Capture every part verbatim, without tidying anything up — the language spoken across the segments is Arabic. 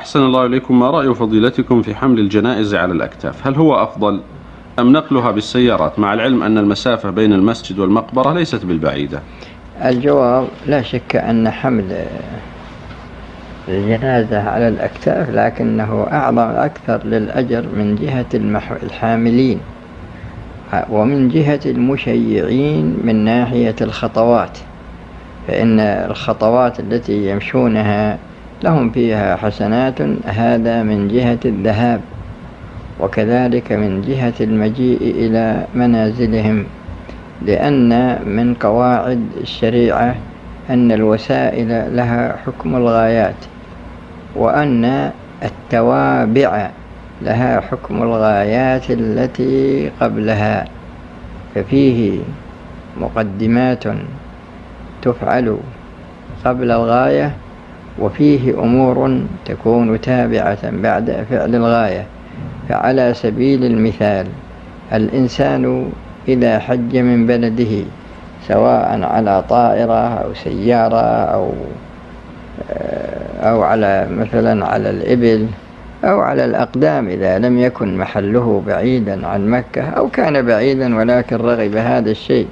أحسن الله إليكم، ما رأي فضيلتكم في حمل الجنائز على الأكتاف؟ هل هو أفضل أم نقلها بالسيارات، مع العلم أن المسافة بين المسجد والمقبرة ليست بالبعيدة؟ الجواب: لا شك أن حمل الجنازة على الأكتاف لكنه أعظم أكثر للأجر من جهة الحاملين ومن جهة المشيعين من ناحية الخطوات، فإن الخطوات التي يمشونها لهم فيها حسنات، هذا من جهة الذهاب، وكذلك من جهة المجيء إلى منازلهم، لأن من قواعد الشريعة أن الوسائل لها حكم الغايات، وأن التوابع لها حكم الغايات التي قبلها، ففيه مقدمات تفعل قبل الغاية، وفيه أمور تكون تابعة بعد فعل الغاية. فعلى سبيل المثال، الإنسان إذا حج من بلده سواء على طائرة أو سيارة أو أو على مثلا على الإبل أو على الأقدام، إذا لم يكن محله بعيدا عن مكة أو كان بعيدا ولكن رغب هذا الشيء،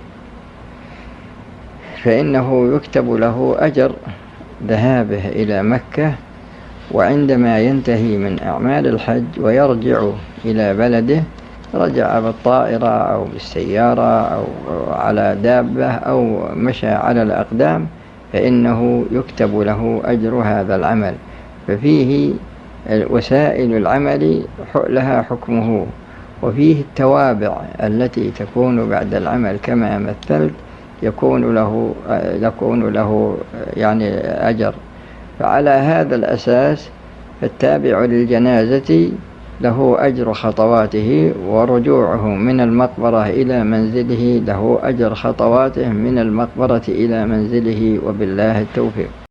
فإنه يكتب له أجر ذهابه إلى مكة، وعندما ينتهي من أعمال الحج ويرجع إلى بلده، رجع بالطائرة أو بالسيارة أو على دابة أو مشى على الأقدام، فإنه يكتب له أجر هذا العمل. ففيه وسائل العمل لها حكمه، وفيه التوابع التي تكون بعد العمل كما مثلت يكون له يكون له يعني أجر. فعلى هذا الأساس فالتابع للجنازة له أجر خطواته، ورجوعه من المقبرة إلى منزله له أجر خطواته من المقبرة إلى منزله، وبالله التوفيق.